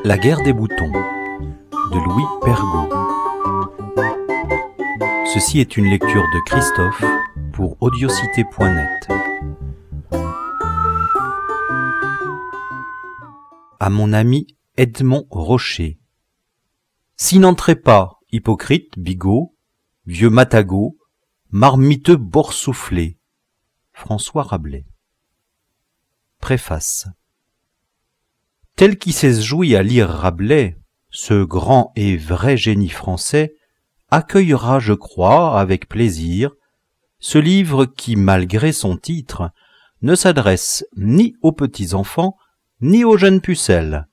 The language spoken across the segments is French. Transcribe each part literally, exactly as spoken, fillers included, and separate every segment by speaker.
Speaker 1: La guerre des boutons de Louis Pergaud. Ceci est une lecture de Christophe pour audiocité point net. À mon ami Edmond Rocher. S'y n'entrez pas, hypocrite, bigot, vieux matagot, marmiteux boursouflé. François Rabelais. Préface. Tel qui s'est joui à lire Rabelais, ce grand et vrai génie français, accueillera, je crois, avec plaisir, ce livre qui, malgré son titre, ne s'adresse ni aux petits-enfants, ni aux jeunes pucelles.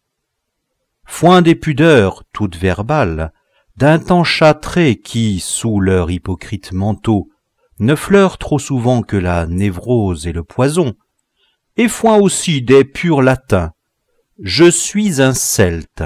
Speaker 1: Foin des pudeurs, toutes verbales, d'un temps châtré qui, sous leur hypocrite manteau, ne fleure trop souvent que la névrose et le poison, et foin aussi des purs latins. Je suis un Celte.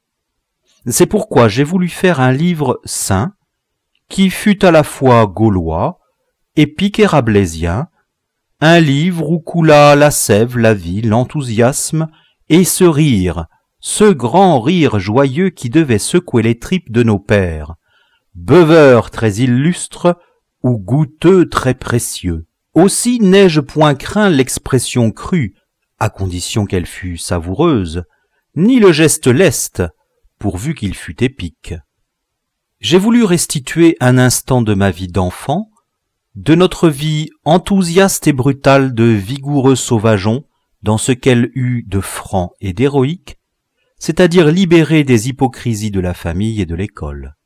Speaker 1: C'est pourquoi j'ai voulu faire un livre saint, qui fût à la fois gaulois, épique et rabelaisien, un livre où coula la sève, la vie, l'enthousiasme, et ce rire, ce grand rire joyeux qui devait secouer les tripes de nos pères, beuveurs très illustres ou goûteux très précieux. Aussi n'ai-je point craint l'expression crue, à condition qu'elle fût savoureuse, ni le geste leste, pourvu qu'il fût épique. J'ai voulu restituer un instant de ma vie d'enfant, de notre vie enthousiaste et brutale de vigoureux sauvageons, dans ce qu'elle eut de franc et d'héroïque, c'est-à-dire libéré des hypocrisies de la famille et de l'école.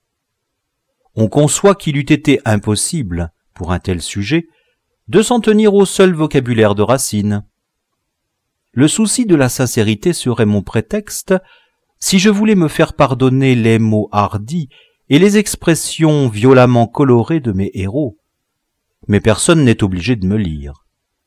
Speaker 1: On conçoit qu'il eût été impossible, pour un tel sujet, de s'en tenir au seul vocabulaire de Racine. Le souci de la sincérité serait mon prétexte si je voulais me faire pardonner les mots hardis et les expressions violemment colorées de mes héros. Mais personne n'est obligé de me lire.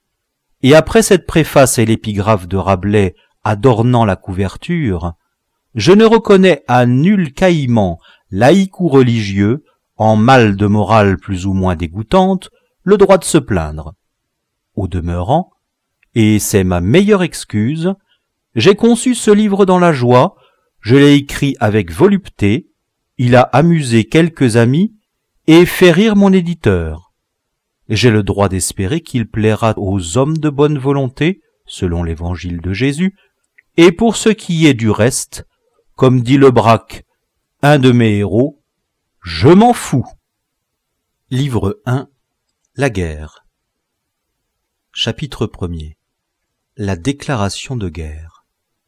Speaker 1: Et après cette préface et l'épigraphe de Rabelais adornant la couverture, je ne reconnais à nul caïman, laïque ou religieux, en mal de morale plus ou moins dégoûtante, le droit de se plaindre. Au demeurant, et c'est ma meilleure excuse, j'ai conçu ce livre dans la joie, je l'ai écrit avec volupté, il a amusé quelques amis et fait rire mon éditeur. J'ai le droit d'espérer qu'il plaira aux hommes de bonne volonté, selon l'évangile de Jésus, et pour ce qui est du reste, comme dit Le Braque, un de mes héros, je m'en fous. Livre un. La guerre. Chapitre premier. La déclaration de guerre.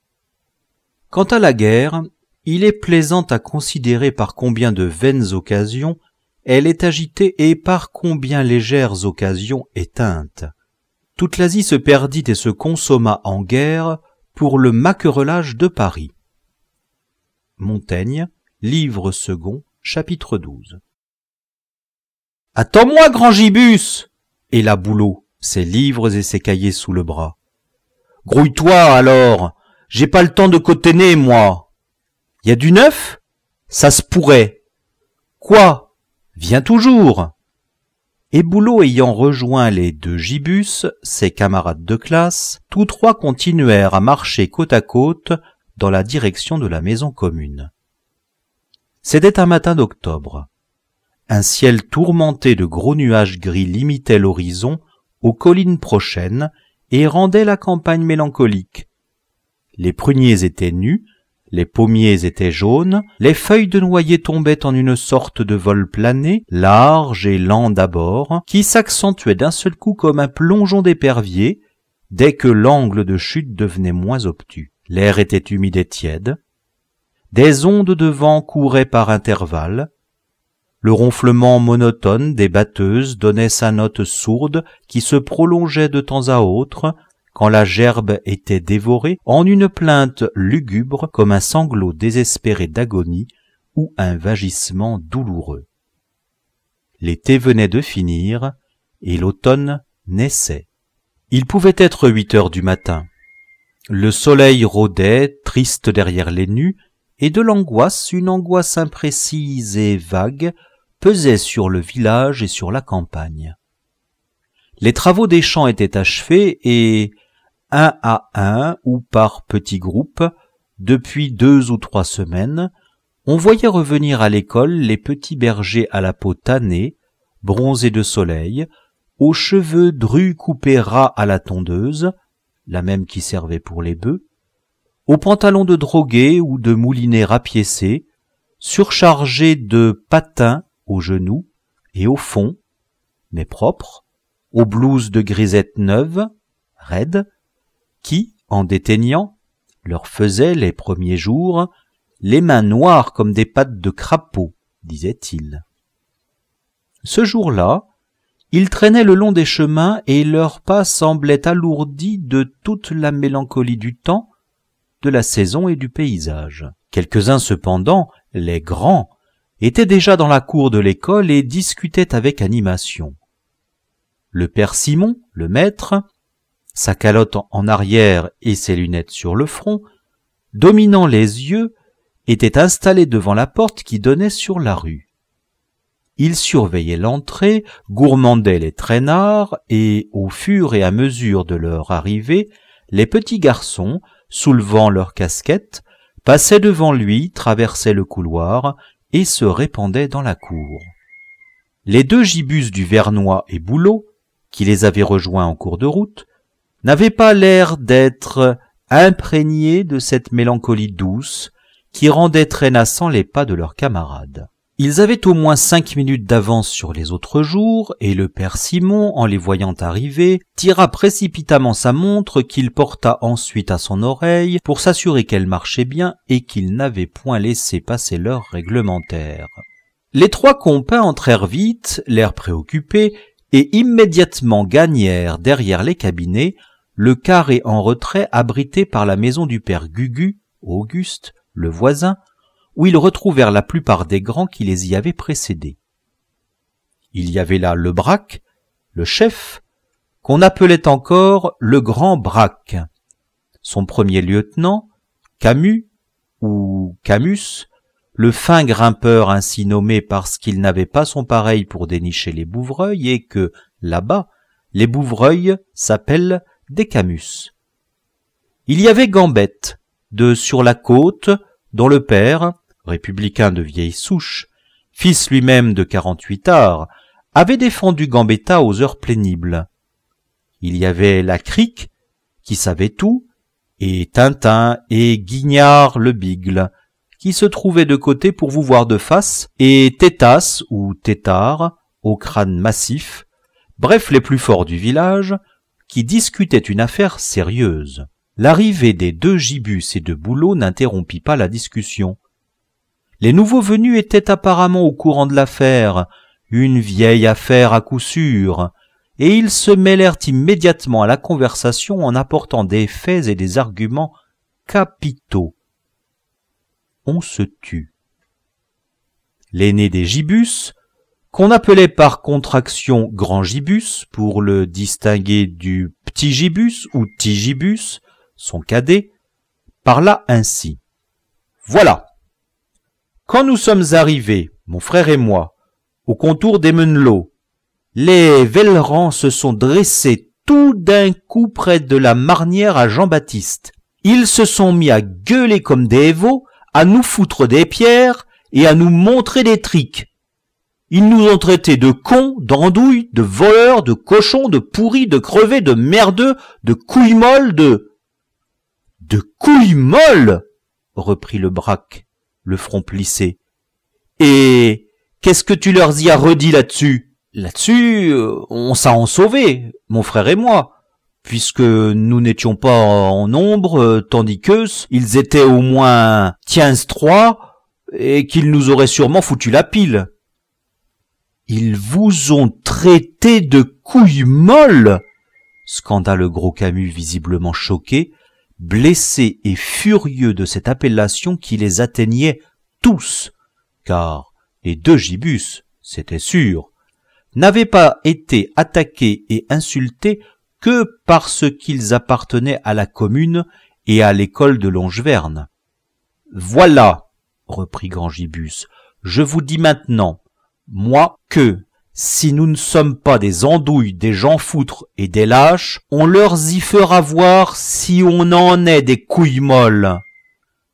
Speaker 1: Quant à la guerre, il est plaisant à considérer par combien de vaines occasions elle est agitée et par combien légères occasions éteintes. Toute l'Asie se perdit et se consomma en guerre pour le maquerelage de Paris. Montaigne, livre second, chapitre douze. Attends-moi, grand gibus! Et la Boulot, ses livres et ses cahiers sous le bras. Grouille-toi, alors! J'ai pas le temps de coténer, moi! Y a du neuf? Ça se pourrait. Quoi? Viens toujours! Et Boulot ayant rejoint les deux gibus, ses camarades de classe, tous trois continuèrent à marcher côte à côte dans la direction de la maison commune. C'était un matin d'octobre. Un ciel tourmenté de gros nuages gris limitait l'horizon aux collines prochaines et rendait la campagne mélancolique. Les pruniers étaient nus, les pommiers étaient jaunes, les feuilles de noyer tombaient en une sorte de vol plané, large et lent d'abord, qui s'accentuait d'un seul coup comme un plongeon d'épervier, dès que l'angle de chute devenait moins obtus. L'air était humide et tiède. Des ondes de vent couraient par intervalles. Le ronflement monotone des batteuses donnait sa note sourde qui se prolongeait de temps à autre, quand la gerbe était dévorée en une plainte lugubre comme un sanglot désespéré d'agonie ou un vagissement douloureux. L'été venait de finir et l'automne naissait. Il pouvait être huit heures du matin. Le soleil rôdait, triste derrière les nues, et de l'angoisse, une angoisse imprécise et vague, pesait sur le village et sur la campagne. Les travaux des champs étaient achevés et, un à un ou par petits groupes, depuis deux ou trois semaines, on voyait revenir à l'école les petits bergers à la peau tannée, bronzés de soleil, aux cheveux drus coupés ras à la tondeuse, la même qui servait pour les bœufs, aux pantalons de drogués ou de moulinets rapiécés, surchargés de patins aux genoux et au fond, mais propres, aux blouses de grisette neuves, raides, qui, en déteignant, leur faisaient les premiers jours les mains noires comme des pattes de crapaud, disait-il. Ce jour-là, ils traînaient le long des chemins et leurs pas semblaient alourdis de toute la mélancolie du temps, de la saison et du paysage. Quelques-uns cependant, les grands, étaient déjà dans la cour de l'école et discutaient avec animation. Le père Simon, le maître, sa calotte en arrière et ses lunettes sur le front, dominant les yeux, était installé devant la porte qui donnait sur la rue. Il surveillait l'entrée, gourmandait les traînards et, au fur et à mesure de leur arrivée, les petits garçons, soulevant leurs casquettes, passaient devant lui, traversaient le couloir et se répandaient dans la cour. Les deux gibus du Vernois et Boulot, qui les avaient rejoints en cours de route, n'avaient pas l'air d'être imprégnés de cette mélancolie douce qui rendait traînassants les pas de leurs camarades. Ils avaient au moins cinq minutes d'avance sur les autres jours, et le père Simon, en les voyant arriver, tira précipitamment sa montre qu'il porta ensuite à son oreille pour s'assurer qu'elle marchait bien et qu'il n'avait point laissé passer l'heure réglementaire. Les trois compères entrèrent vite, l'air préoccupé, et immédiatement gagnèrent derrière les cabinets le carré en retrait abrité par la maison du père Gugu, Auguste, le voisin, où ils retrouvèrent la plupart des grands qui les y avaient précédés. Il y avait là le Braque, le chef, qu'on appelait encore le grand Braque, son premier lieutenant, Camus, ou Camus, le fin grimpeur ainsi nommé parce qu'il n'avait pas son pareil pour dénicher les bouvreuils et que, là-bas, les bouvreuils s'appellent des Camus. Il y avait Gambette, de sur la côte, dont le père, républicain de vieille souche, fils lui-même de quarante-huit arts, avait défendu Gambetta aux heures pénibles. Il y avait la Crique, qui savait tout, et Tintin et Guignard le Bigle, qui se trouvaient de côté pour vous voir de face, et Tétas ou Tétard, au crâne massif, bref les plus forts du village, qui discutaient une affaire sérieuse. L'arrivée des deux Gibus et de Boulot n'interrompit pas la discussion. Les nouveaux venus étaient apparemment au courant de l'affaire, une vieille affaire à coup sûr, et ils se mêlèrent immédiatement à la conversation en apportant des faits et des arguments capitaux. On se tut. L'aîné des Gibus, qu'on appelait par contraction Grand Gibus pour le distinguer du Petit Gibus ou Tigibus, son cadet, parla ainsi. « Voilà. Quand nous sommes arrivés, mon frère et moi, au contour des Menlots, les Vellerans se sont dressés tout d'un coup près de la marnière à Jean-Baptiste. Ils se sont mis à gueuler comme des veaux, à nous foutre des pierres et à nous montrer des triques. Ils nous ont traités de cons, d'andouilles, de voleurs, de cochons, de pourris, de crevés, de merdeux, de couilles molles, de... De couilles molles, reprit le Braque, le front plissé. Et qu'est-ce que tu leur y as redit là-dessus? Là-dessus, on s'en en sauvé, mon frère et moi, puisque nous n'étions pas en nombre, tandis qu'eux, ils étaient au moins quinze trois, et qu'ils nous auraient sûrement foutu la pile. Ils vous ont traité de couilles molles, scanda le gros Camus visiblement choqué, blessé et furieux de cette appellation qui les atteignait tous, car les deux Gibus, c'était sûr, n'avaient pas été attaqués et insultés que parce qu'ils appartenaient à la commune et à l'école de Longeverne. « Voilà, reprit Grand Gibus, je vous dis maintenant, moi, que, si nous ne sommes pas des andouilles, des jean-foutres et des lâches, on leur y fera voir si on en est des couilles molles.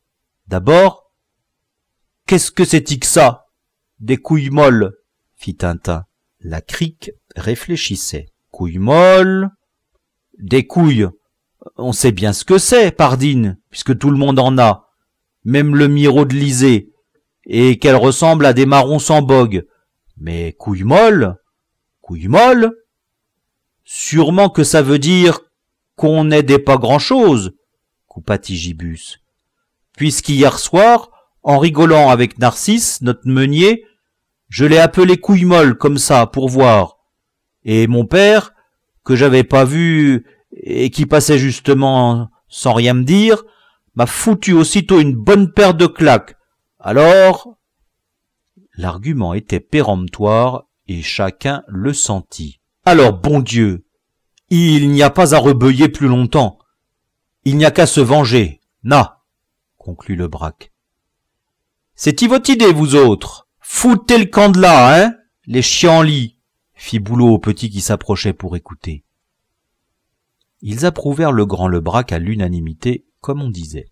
Speaker 1: D'abord, qu'est-ce que c'est que ça? Des couilles molles, fit Tintin. La Crique réfléchissait. Couilles molles, des couilles. On sait bien ce que c'est, pardine, puisque tout le monde en a, même le Miraut de Lysée, et qu'elles ressemblent à des marrons sans bogue. Mais couilles molles, couilles molles, sûrement que ça veut dire qu'on n'aidait pas grand-chose, coupa Tigibus, puisqu'hier soir, en rigolant avec Narcisse, notre meunier, je l'ai appelé couilles molles comme ça, pour voir. Et mon père, que j'avais pas vu et qui passait justement sans rien me dire, m'a foutu aussitôt une bonne paire de claques. Alors... L'argument était péremptoire et chacun le sentit. Alors, bon Dieu, il n'y a pas à rebeuiller plus longtemps. Il n'y a qu'à se venger. Na, conclut le Braque. C'est-y votre idée, vous autres? Foutez le camp de là, hein, les chiens en lit, fit Boulot au petit qui s'approchait pour écouter. Ils approuvèrent le grand Lebraque à l'unanimité, comme on disait.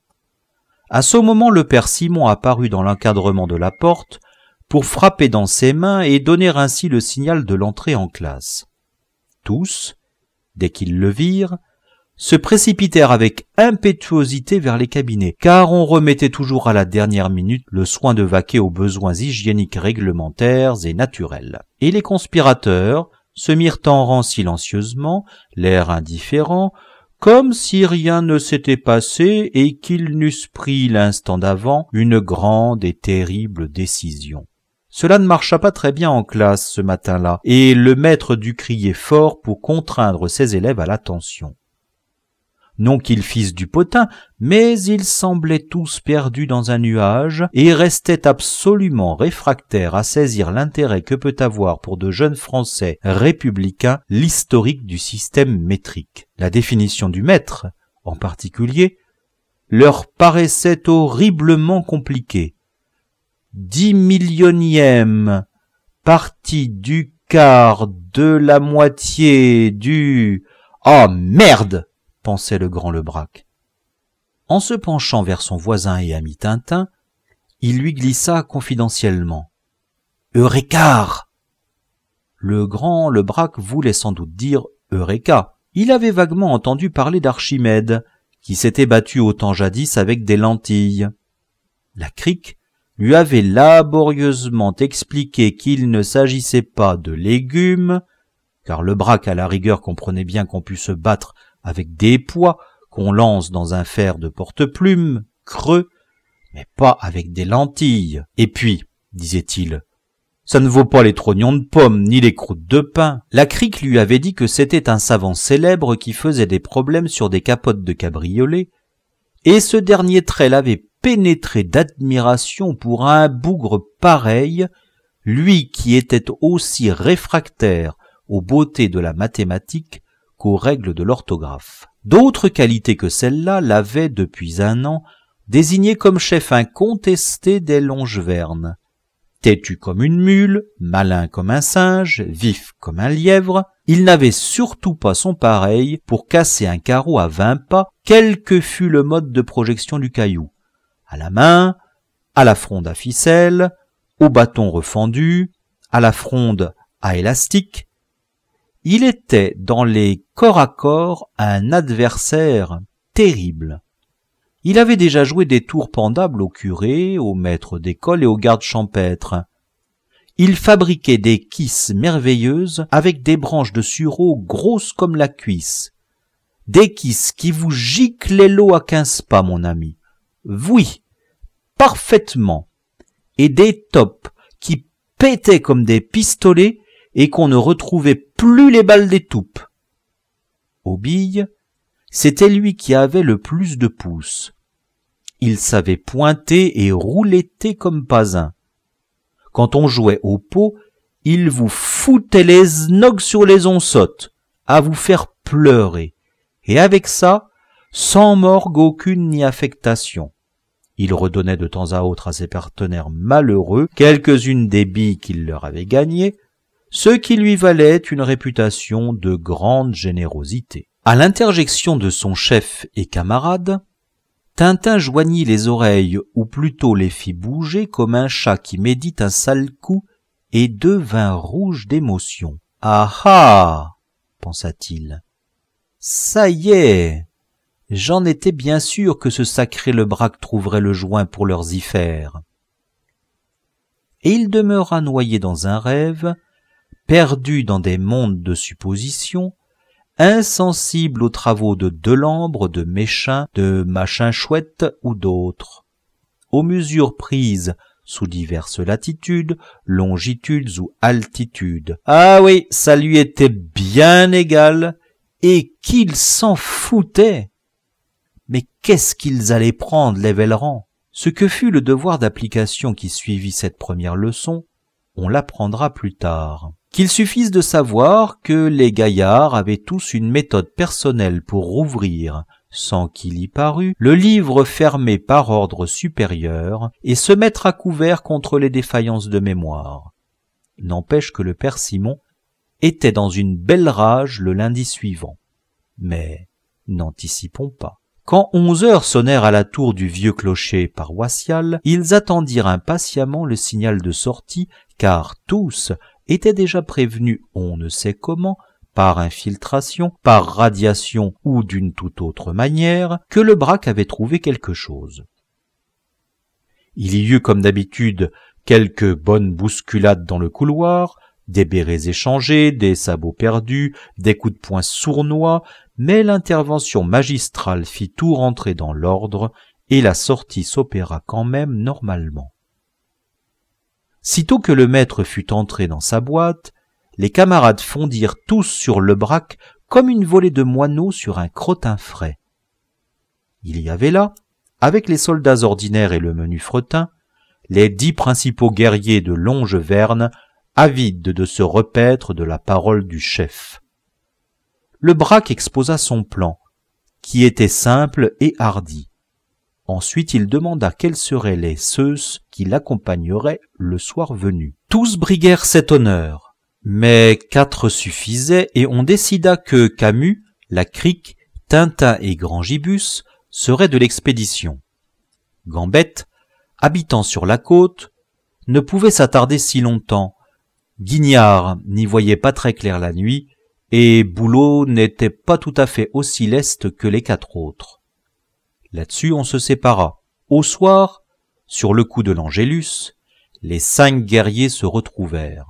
Speaker 1: À ce moment, le père Simon apparut dans l'encadrement de la porte pour frapper dans ses mains et donner ainsi le signal de l'entrée en classe. Tous, dès qu'ils le virent, se précipitèrent avec impétuosité vers les cabinets, car on remettait toujours à la dernière minute le soin de vaquer aux besoins hygiéniques réglementaires et naturels. Et les conspirateurs se mirent en rang silencieusement, l'air indifférent, comme si rien ne s'était passé et qu'ils n'eussent pris l'instant d'avant une grande et terrible décision. Cela ne marcha pas très bien en classe ce matin-là, et le maître dut crier fort pour contraindre ses élèves à l'attention. Non qu'ils fissent du potin, mais ils semblaient tous perdus dans un nuage et restaient absolument réfractaires à saisir l'intérêt que peut avoir pour de jeunes Français républicains l'historique du système métrique. La définition du maître, en particulier, leur paraissait horriblement compliquée. Dix millionième partie du quart de la moitié du... Ah, merde! Pensait le grand Lebraque. En se penchant vers son voisin et ami Tintin, il lui glissa confidentiellement. « Eurécar !» Le grand Lebraque voulait sans doute dire « Eureka !» Il avait vaguement entendu parler d'Archimède, qui s'était battu au temps jadis avec des lentilles. La Crique lui avait laborieusement expliqué qu'il ne s'agissait pas de légumes, car Lebraque à la rigueur comprenait bien qu'on pût se battre avec des pois qu'on lance dans un fer de porte-plume creux, mais pas avec des lentilles. Et puis, disait-il, ça ne vaut pas les trognons de pommes ni les croûtes de pain. La Crique lui avait dit que c'était un savant célèbre qui faisait des problèmes sur des capotes de cabriolet, et ce dernier trait l'avait pénétré d'admiration pour un bougre pareil, lui qui était aussi réfractaire aux beautés de la mathématique qu'aux règles de l'orthographe. D'autres qualités que celle-là l'avaient, depuis un an, désigné comme chef incontesté des Longevernes. Têtu comme une mule, malin comme un singe, vif comme un lièvre, il n'avait surtout pas son pareil pour casser un carreau à vingt pas, quel que fût le mode de projection du caillou. À la main, à la fronde à ficelle, au bâton refendu, à la fronde à élastique, il était dans les corps à corps un adversaire terrible. Il avait déjà joué des tours pendables au curé, au maître d'école et aux gardes champêtres. Il fabriquait des kisses merveilleuses avec des branches de sureau grosses comme la cuisse. Des kisses qui vous giclaient l'eau à quinze pas, mon ami. Oui, parfaitement. Et des tops qui pétaient comme des pistolets et qu'on ne retrouvait plus les balles d'étoupe. Aux billes, c'était lui qui avait le plus de pouces. Il savait pointer et rouletter comme pas un. Quand on jouait au pot, il vous foutait les znogs sur les onsottes, à vous faire pleurer, et avec ça, sans morgue aucune ni affectation. Il redonnait de temps à autre à ses partenaires malheureux quelques-unes des billes qu'il leur avait gagnées, ce qui lui valait une réputation de grande générosité. À l'interjection de son chef et camarade, Tintin joignit les oreilles, ou plutôt les fit bouger comme un chat qui médite un sale coup, et devint rouge d'émotion. « Ah ah !» pensa-t-il. « Ça y est, j'en étais bien sûr que ce sacré Lebraque trouverait le joint pour leur y faire. » Et il demeura noyé dans un rêve, perdu dans des mondes de suppositions, insensible aux travaux de Delambre, de Méchain, de Machin Chouette ou d'autres, aux mesures prises sous diverses latitudes, longitudes ou altitudes. Ah oui, ça lui était bien égal, et qu'il s'en foutait. Mais qu'est-ce qu'ils allaient prendre, les Vellerans? Ce que fut le devoir d'application qui suivit cette première leçon, on l'apprendra plus tard. Qu'il suffise de savoir que les gaillards avaient tous une méthode personnelle pour rouvrir, sans qu'il y parût, le livre fermé par ordre supérieur et se mettre à couvert contre les défaillances de mémoire. N'empêche que le père Simon était dans une belle rage le lundi suivant. Mais n'anticipons pas. Quand onze heures sonnèrent à la tour du vieux clocher paroissial, ils attendirent impatiemment le signal de sortie, car tous étaient déjà prévenus on ne sait comment, par infiltration, par radiation ou d'une toute autre manière, que Lebraque avait trouvé quelque chose. Il y eut comme d'habitude quelques bonnes bousculades dans le couloir, des bérets échangés, des sabots perdus, des coups de poing sournois, mais l'intervention magistrale fit tout rentrer dans l'ordre et la sortie s'opéra quand même normalement. Sitôt que le maître fut entré dans sa boîte, les camarades fondirent tous sur Lebraque comme une volée de moineaux sur un crottin frais. Il y avait là, avec les soldats ordinaires et le menu fretin, les dix principaux guerriers de Longe-Verne, avides de se repaître de la parole du chef. Lebraque exposa son plan, qui était simple et hardi. Ensuite il demanda quels seraient les ceux qui l'accompagneraient le soir venu. Tous briguèrent cet honneur, mais quatre suffisaient et on décida que Camus, la Crique, Tintin et Grand Gibus seraient de l'expédition. Gambette, habitant sur la côte, ne pouvait s'attarder si longtemps. Guignard n'y voyait pas très clair la nuit, et Boulot n'était pas tout à fait aussi leste que les quatre autres. Là-dessus on se sépara. Au soir, sur le coup de l'Angélus, les cinq guerriers se retrouvèrent.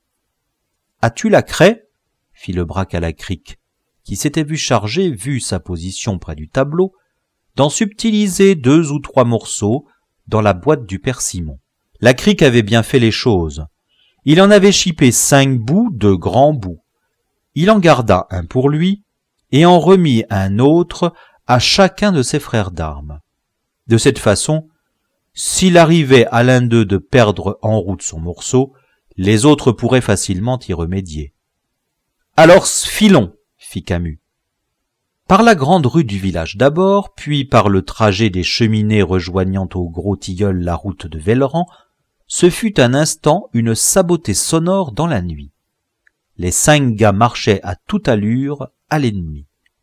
Speaker 1: « As-tu la craie ?» fit Lebraque à la Crique, qui s'était vu charger, vu sa position près du tableau, d'en subtiliser deux ou trois morceaux dans la boîte du père Simon. La Crique avait bien fait les choses. Il en avait chipé cinq bouts de grands bouts. Il en garda un pour lui et en remit un autre à chacun de ses frères d'armes. De cette façon, s'il arrivait à l'un d'eux de perdre en route son morceau, les autres pourraient facilement y remédier. « Alors filons !» fit Camus. Par la grande rue du village d'abord, puis par le trajet des cheminées rejoignant au Gros Tilleul la route de Velleran, ce fut un instant une sabotée sonore dans la nuit. Les cinq gars marchaient à toute allure à l'ennemi.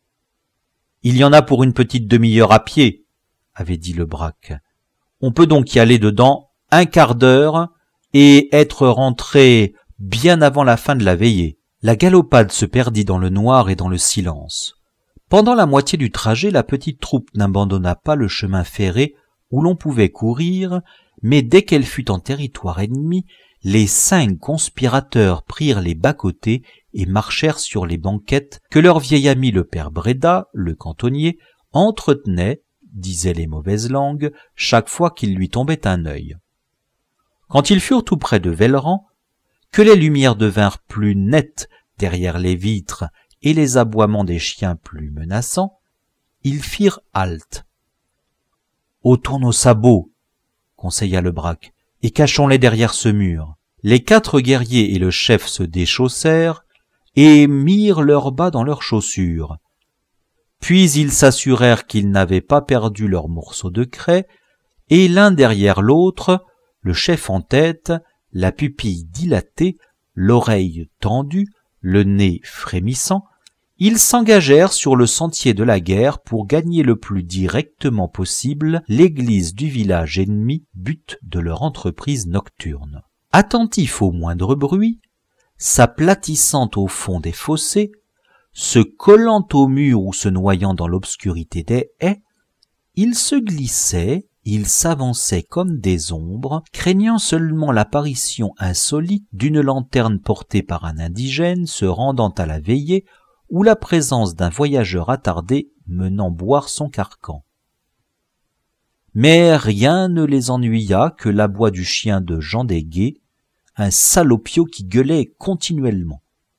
Speaker 1: « Il y en a pour une petite demi-heure à pied, » avait dit Lebraque. « On peut donc y aller dedans un quart d'heure et être rentré bien avant la fin de la veillée. » La galopade se perdit dans le noir et dans le silence. Pendant la moitié du trajet, la petite troupe n'abandonna pas le chemin ferré où l'on pouvait courir, mais dès qu'elle fut en territoire ennemi, les cinq conspirateurs prirent les bas-côtés et marchèrent sur les banquettes que leur vieil ami le père Bréda, le cantonnier, entretenait, disaient les mauvaises langues, chaque fois qu'il lui tombait un œil. Quand ils furent tout près de Velleran, que les lumières devinrent plus nettes derrière les vitres et les aboiements des chiens plus menaçants, ils firent halte. « Ôtons nos sabots, » conseilla Lebraque, « et cachons-les derrière ce mur. » Les quatre guerriers et le chef se déchaussèrent et mirent leurs bas dans leurs chaussures. Puis ils s'assurèrent qu'ils n'avaient pas perdu leur morceau de craie, et l'un derrière l'autre, le chef en tête, la pupille dilatée, l'oreille tendue, le nez frémissant, Ils s'engagèrent sur le sentier de la guerre pour gagner le plus directement possible l'église du village ennemi, but de leur entreprise nocturne. Attentifs au moindre bruit, s'aplatissant au fond des fossés, se collant au mur ou se noyant dans l'obscurité des haies, ils se glissaient, ils s'avançaient comme des ombres, craignant seulement l'apparition insolite d'une lanterne portée par un indigène se rendant à la veillée ou la présence d'un voyageur attardé menant boire son carcan. Mais rien ne les ennuya que l'aboi du chien de Jean Desguet, un salopio qui gueulait continuellement.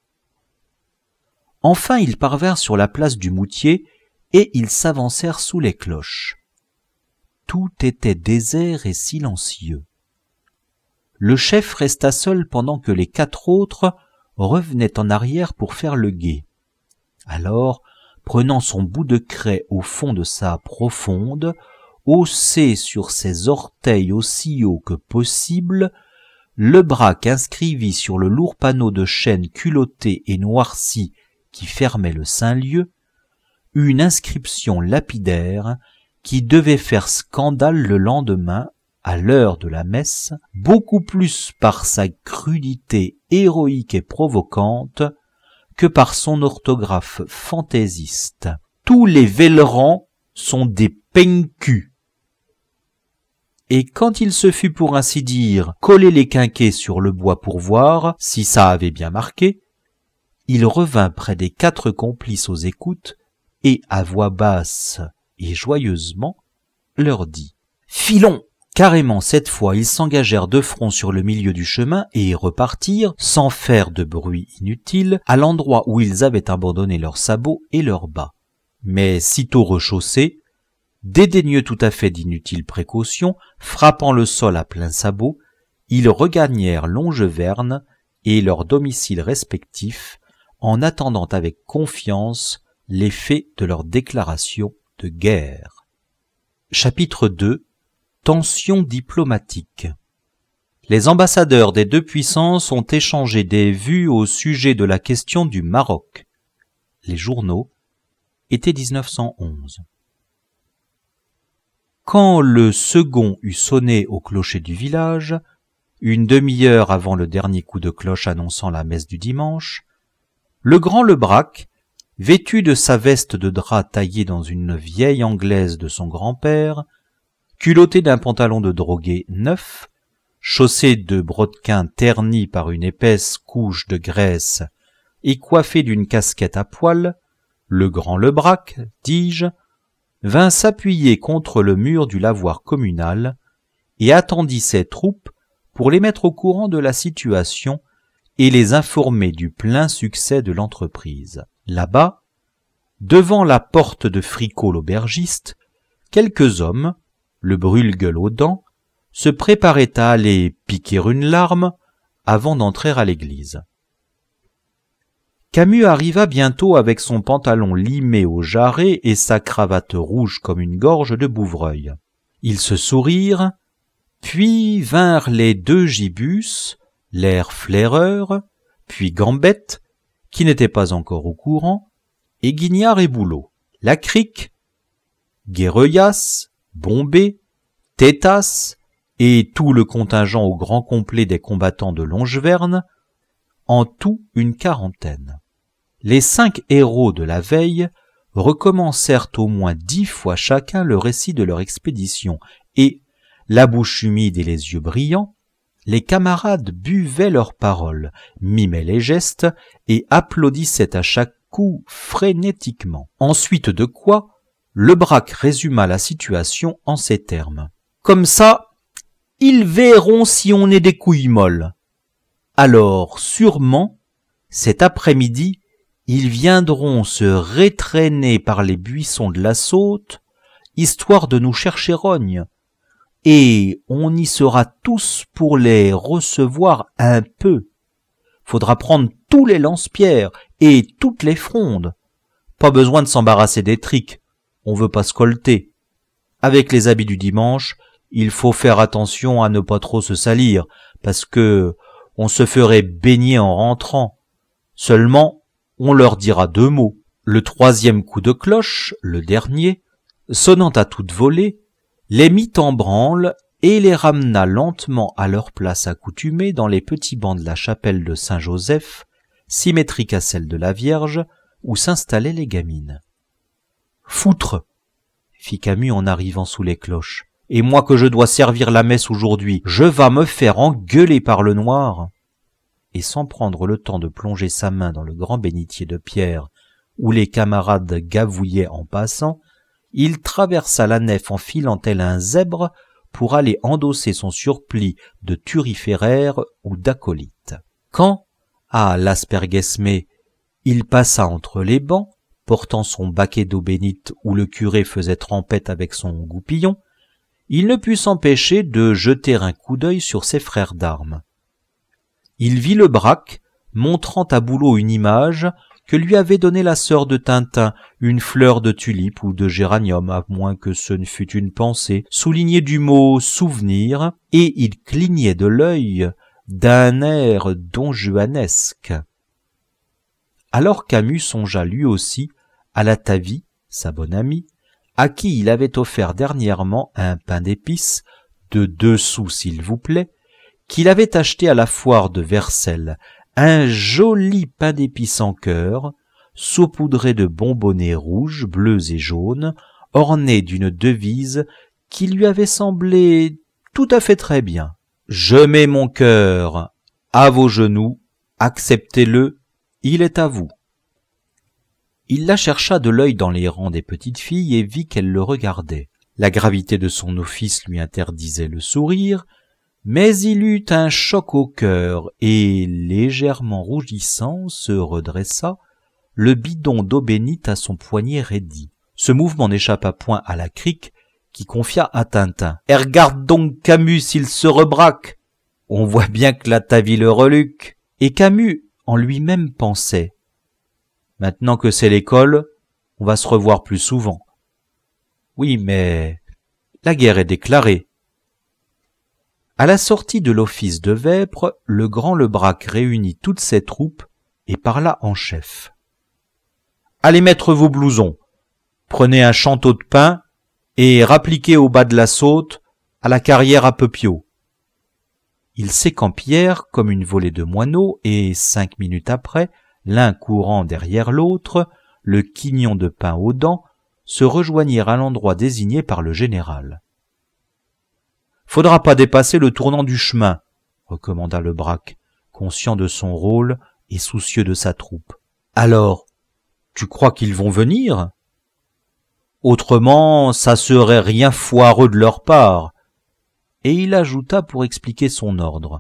Speaker 1: Enfin ils parvinrent sur la place du Moutier et ils s'avancèrent sous les cloches. Tout était désert et silencieux. Le chef resta seul pendant que les quatre autres revenaient en arrière pour faire le guet. Alors, prenant son bout de craie au fond de sa profonde, haussé sur ses orteils aussi haut que possible, le braque inscrivit sur le lourd panneau de chêne culotté et noirci qui fermait le Saint-Lieu une inscription lapidaire qui devait faire scandale le lendemain, à l'heure de la messe, beaucoup plus par sa crudité héroïque et provocante que par son orthographe fantaisiste. Tous les Vellerans sont des peigne-culs. Et quand il se fut pour ainsi dire collé les quinquets sur le bois pour voir si ça avait bien marqué, il revint près des quatre complices aux écoutes et à voix basse et joyeusement leur dit « Filons !» Carrément cette fois ils s'engagèrent de front sur le milieu du chemin et repartirent, sans faire de bruit inutile, à l'endroit où ils avaient abandonné leurs sabots et leurs bas. Mais sitôt rechaussés, dédaigneux tout à fait d'inutiles précautions, frappant le sol à plein sabot, ils regagnèrent Longeverne et leurs domiciles respectifs en attendant avec confiance l'effet de leur déclaration de guerre. Chapitre deux. Tension diplomatique. Les ambassadeurs des deux puissances ont échangé des vues au sujet de la question du Maroc. Les journaux, été dix-neuf cent onze. Quand le second eut sonné au clocher du village, une demi-heure avant le dernier coup de cloche annonçant la messe du dimanche, le grand Lebrac, vêtu de sa veste de drap taillée dans une vieille anglaise de son grand-père, culotté d'un pantalon de droguet neuf, chaussé de brodequins ternis par une épaisse couche de graisse et coiffé d'une casquette à poils, le grand Lebrac, dis-je, vint s'appuyer contre le mur du lavoir communal et attendit ses troupes pour les mettre au courant de la situation et les informer du plein succès de l'entreprise. Là-bas, devant la porte de Fricot l'aubergiste, quelques hommes, le brûle-gueule aux dents, se préparaient à aller piquer une larme avant d'entrer à l'église. Camus arriva bientôt avec son pantalon limé au jarret et sa cravate rouge comme une gorge de bouvreuil. Ils se sourirent, puis vinrent les deux gibus, l'air flaireur, puis Gambette, qui n'était pas encore au courant, et Guignard et Boulot. La crique, Guéreuillas, Bombay, Tétas et tout le contingent au grand complet des combattants de Longeverne, en tout une quarantaine. Les cinq héros de la veille recommencèrent au moins dix fois chacun le récit de leur expédition et, la bouche humide et les yeux brillants, les camarades buvaient leurs paroles, mimaient les gestes et applaudissaient à chaque coup frénétiquement. Ensuite de quoi, Lebrac résuma la situation en ces termes. Comme ça, ils verront si on est des couilles molles. Alors, sûrement, cet après-midi, ils viendront se rétraîner par les buissons de la Saute, histoire de nous chercher rogne, et on y sera tous pour les recevoir un peu. Faudra prendre tous les lance-pierres et toutes les frondes. Pas besoin de s'embarrasser des triques. On veut pas scolter. Avec les habits du dimanche, il faut faire attention à ne pas trop se salir, parce que on se ferait baigner en rentrant. Seulement, on leur dira deux mots. Le troisième coup de cloche, le dernier, sonnant à toute volée, les mit en branle et les ramena lentement à leur place accoutumée dans les petits bancs de la chapelle de Saint-Joseph, symétrique à celle de la Vierge, où s'installaient les gamines. « Foutre !» fit Camus en arrivant sous les cloches. « Et moi que je dois servir la messe aujourd'hui, je vas me faire engueuler par le noir !» Et sans prendre le temps de plonger sa main dans le grand bénitier de pierre où les camarades gavouillaient en passant, il traversa la nef en filant tel un zèbre pour aller endosser son surplis de turiféraire ou d'acolyte. Quand, à l'Aspergesme, il passa entre les bancs, portant son baquet d'eau bénite où le curé faisait trempette avec son goupillon, il ne put s'empêcher de jeter un coup d'œil sur ses frères d'armes. Il vit le braque montrant à Boulot une image que lui avait donnée la sœur de Tintin, une fleur de tulipe ou de géranium, à moins que ce ne fût une pensée, soulignée du mot « souvenir », et il clignait de l'œil d'un air donjuanesque. Alors Camus songea lui aussi à la Tavie, sa bonne amie, à qui il avait offert dernièrement un pain d'épices, de deux sous s'il vous plaît, qu'il avait acheté à la foire de Vercelles, un joli pain d'épices en cœur, saupoudré de bonbonnets rouges, bleus et jaunes, orné d'une devise qui lui avait semblé tout à fait très bien. « Je mets mon cœur à vos genoux, acceptez-le, il est à vous. » Il la chercha de l'œil dans les rangs des petites filles et vit qu'elle le regardait. La gravité de son office lui interdisait le sourire, mais il eut un choc au cœur et, légèrement rougissant, se redressa, le bidon d'eau bénite à son poignet raidi. Ce mouvement n'échappa point à la crique qui confia à Tintin. « Et regarde donc Camus s'il se rebraque. On voit bien que la Tavie le reluque. » Et Camus en lui-même pensait. « Maintenant que c'est l'école, on va se revoir plus souvent. » Oui, mais la guerre est déclarée. À la sortie de l'office de Vêpres, le grand Lebrac réunit toutes ses troupes et parla en chef. « Allez mettre vos blousons, prenez un chanteau de pain et rappliquez au bas de la saute à la carrière à Peupiot. » Ils s'écampierent comme une volée de moineaux et, cinq minutes après, l'un courant derrière l'autre, le quignon de pain aux dents, se rejoignirent à l'endroit désigné par le général. « Faudra pas dépasser le tournant du chemin, » recommanda Lebrac, conscient de son rôle et soucieux de sa troupe. « Alors, tu crois qu'ils vont venir ? Autrement, ça serait rien foireux de leur part. » Et il ajouta pour expliquer son ordre.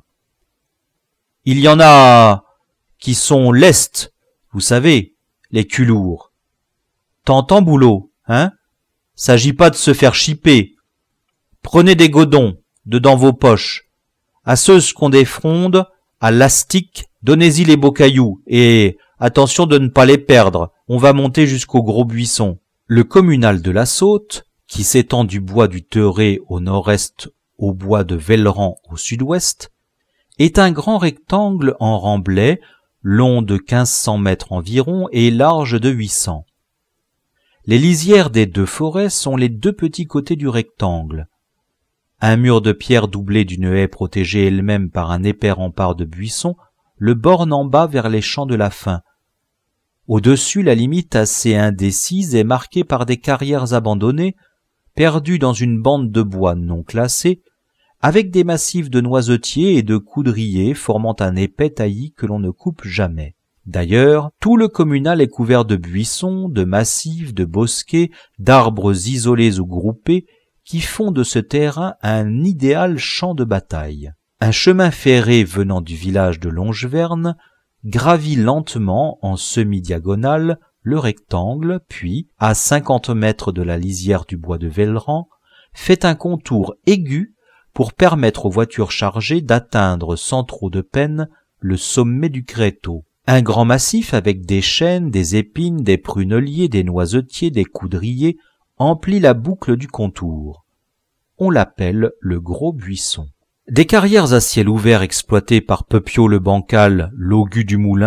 Speaker 1: « Il y en a qui sont lestes, vous savez, les culs lourds. T'entends, Boulot, hein ? S'agit pas de se faire chiper. Prenez des godons de dans vos poches. À ceux qu'ont des frondes, à l'astic, donnez-y les beaux cailloux, et attention de ne pas les perdre, on va monter jusqu'au gros buisson. » Le communal de la Saute, qui s'étend du bois du Terré au nord-est au bois de Velleran au sud-ouest, est un grand rectangle en remblai, long de quinze cents mètres environ et large de huit cents. Les lisières des deux forêts sont les deux petits côtés du rectangle. Un mur de pierre doublé d'une haie protégée elle-même par un épais rempart de buissons le borne en bas vers les champs de la faim. Au-dessus, la limite assez indécise est marquée par des carrières abandonnées, perdues dans une bande de bois non classée, avec des massifs de noisetiers et de coudriers formant un épais taillis que l'on ne coupe jamais. D'ailleurs, tout le communal est couvert de buissons, de massifs, de bosquets, d'arbres isolés ou groupés, qui font de ce terrain un idéal champ de bataille. Un chemin ferré venant du village de Longeverne gravit lentement en semi-diagonale le rectangle, puis, à cinquante mètres de la lisière du bois de Velleran, fait un contour aigu pour permettre aux voitures chargées d'atteindre sans trop de peine le sommet du Créteau. Un grand massif avec des chênes, des épines, des pruneliers, des noisetiers, des coudriers emplit la boucle du contour. On l'appelle le Gros Buisson. Des carrières à ciel ouvert exploitées par Peupiot le Bancal, l'Augu du Moulin,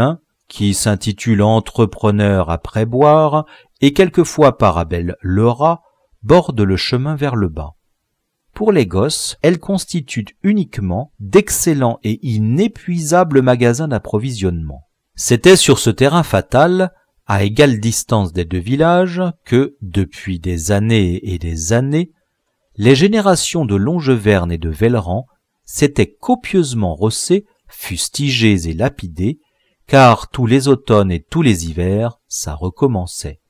Speaker 1: qui s'intitule Entrepreneur après boire, et quelquefois Parabelle le rat, borde le chemin vers le bas. Pour les gosses, elle constitue uniquement d'excellents et inépuisables magasins d'approvisionnement. C'était sur ce terrain fatal, à égale distance des deux villages, que, depuis des années et des années, les générations de Longevern et de Velleran s'étaient copieusement rossées, fustigées et lapidées, car tous les automnes et tous les hivers, ça recommençait.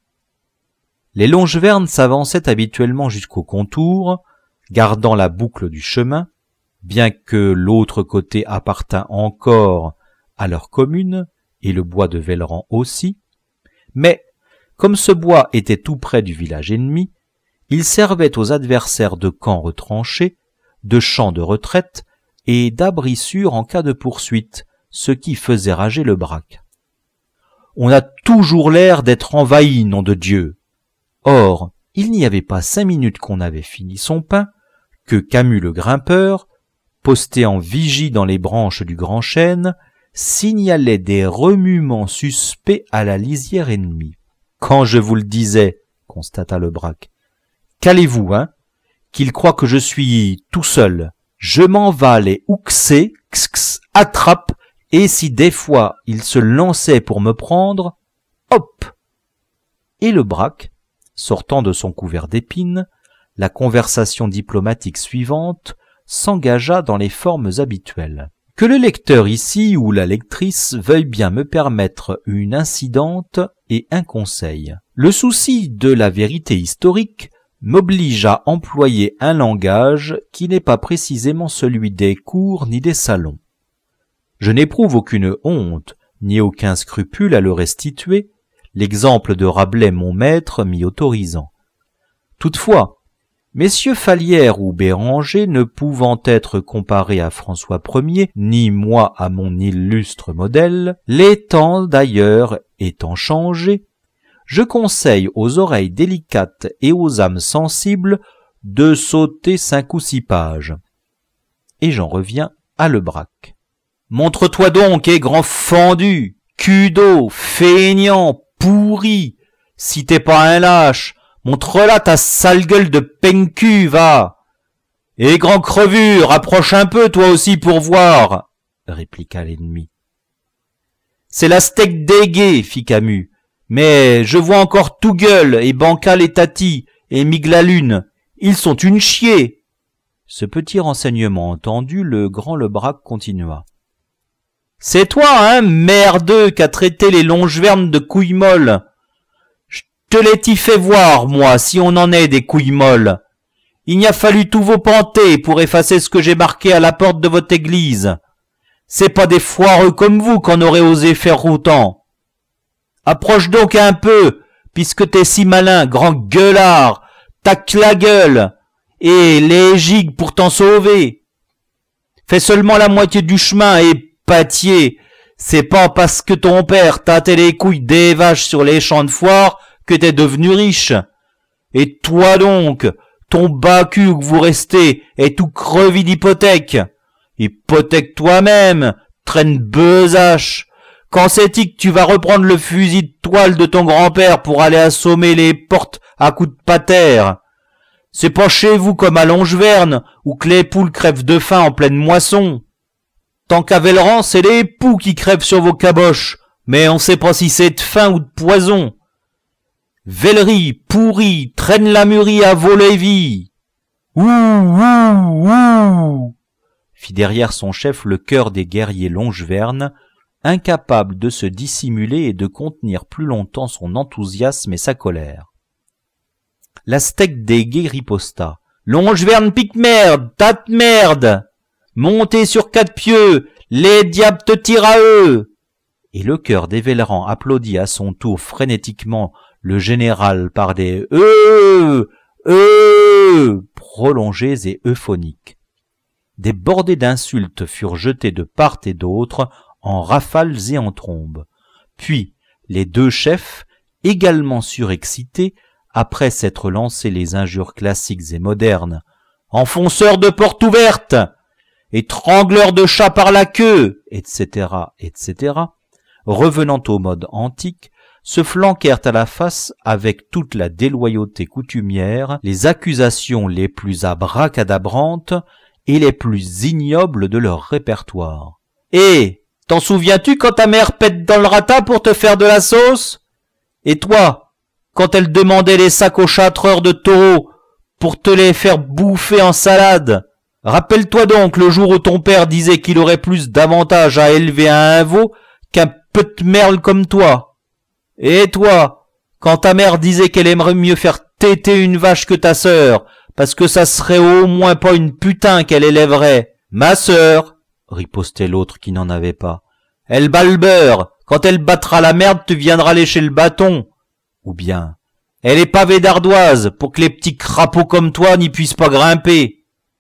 Speaker 1: Les Longevern s'avançaient habituellement jusqu'au contour, gardant la boucle du chemin, bien que l'autre côté appartînt encore à leur commune, et le bois de Velleran aussi, mais, comme ce bois était tout près du village ennemi, il servait aux adversaires de camps retranchés, de champs de retraite et d'abris sûrs en cas de poursuite, ce qui faisait rager le Braque. On a toujours l'air d'être envahi, nom de Dieu. Or, il n'y avait pas cinq minutes qu'on avait fini son pain, que Camus le grimpeur, posté en vigie dans les branches du grand chêne, signalait des remuements suspects à la lisière ennemie. Quand je vous le disais, constata le Braque. Qu'allez-vous, hein? Qu'il croit que je suis tout seul. Je m'en vas les ouxer, x attrape, et si des fois il se lançait pour me prendre, hop! Et le Braque, sortant de son couvert d'épines, la conversation diplomatique suivante s'engagea dans les formes habituelles. Que le lecteur ici ou la lectrice veuille bien me permettre une incidente et un conseil. Le souci de la vérité historique m'oblige à employer un langage qui n'est pas précisément celui des cours ni des salons. Je n'éprouve aucune honte, ni aucun scrupule à le restituer, l'exemple de Rabelais mon maître m'y autorisant. Toutefois, messieurs Fallières ou Béranger ne pouvant être comparés à François Ier, ni moi à mon illustre modèle, les temps d'ailleurs étant changés, je conseille aux oreilles délicates et aux âmes sensibles de sauter cinq ou six pages. Et j'en reviens à Le Braque. Montre-toi donc, et grand fendu, cul d'eau, feignant, pourri, si t'es pas un lâche, montre-la ta sale gueule de pencu, va. Et grand crevure, approche un peu toi aussi pour voir, répliqua l'ennemi. C'est la steak dégué, fit Camus, mais je vois encore tout gueule et bancal et tati et migla lune, ils sont une chier. Ce petit renseignement entendu, le grand Le Braque continua. C'est toi, hein, merdeux, qu'a traité les Longevern de couilles molles. Je te l'ai t'y fait voir, moi, si on en est des couilles molles. Il n'y a fallu tous vos pantés pour effacer ce que j'ai marqué à la porte de votre église. C'est pas des foireux comme vous qu'on aurait osé faire autant. Approche donc un peu, puisque t'es si malin, grand gueulard, tac la gueule, et les gigues pour t'en sauver. Fais seulement la moitié du chemin et pâtier, c'est pas parce que ton père tâtait les couilles des vaches sur les champs de foire que t'es devenu riche. Et toi donc, ton bas cul où vous restez est tout crevé d'hypothèque. Hypothèque toi-même, traîne besace. Quand c'est-il que tu vas reprendre le fusil de toile de ton grand-père pour aller assommer les portes à coups de pater? C'est pas chez vous comme à Longevern, où que les poules crèvent de faim en pleine moisson. Tant qu'à Velleran, c'est les poux qui crèvent sur vos caboches, mais on sait pas si c'est de faim ou de poison. Vellerie, pourri, traîne la mûrie à vos-les-vie. Ouh, ouh, ouh, fit derrière son chef le chœur des guerriers Longevern, incapable de se dissimuler et de contenir plus longtemps son enthousiasme et sa colère. La steak dégué riposta. Longevern pique merde, tate merde! Montez sur quatre pieux, les diables te tirent à eux! Et le chœur des Velleran applaudit à son tour frénétiquement le général par des « Euh! Euh !» prolongés et euphoniques. Des bordées d'insultes furent jetées de part et d'autre en rafales et en trombes. Puis, les deux chefs, également surexcités, après s'être lancés les injures classiques et modernes, « Enfonceur de porte ouverte !» étrangleur de chat par la queue, et cetera, et cetera, revenant au mode antique, se flanquèrent à la face avec toute la déloyauté coutumière les accusations les plus abracadabrantes et les plus ignobles de leur répertoire. « Eh, t'en souviens-tu quand ta mère pète dans le rata pour te faire de la sauce? Et toi, quand elle demandait les sacs aux châtreurs de taureaux pour te les faire bouffer en salade? Rappelle-toi donc le jour où ton père disait qu'il aurait plus d'avantages à élever un veau qu'un peu de merle comme toi. Et toi, quand ta mère disait qu'elle aimerait mieux faire téter une vache que ta sœur, parce que ça serait au moins pas une putain qu'elle élèverait. Ma sœur, ripostait l'autre qui n'en avait pas, elle bat le beurre, quand elle battra la merde tu viendras lécher le bâton. Ou bien, elle est pavée d'ardoise pour que les petits crapauds comme toi n'y puissent pas grimper.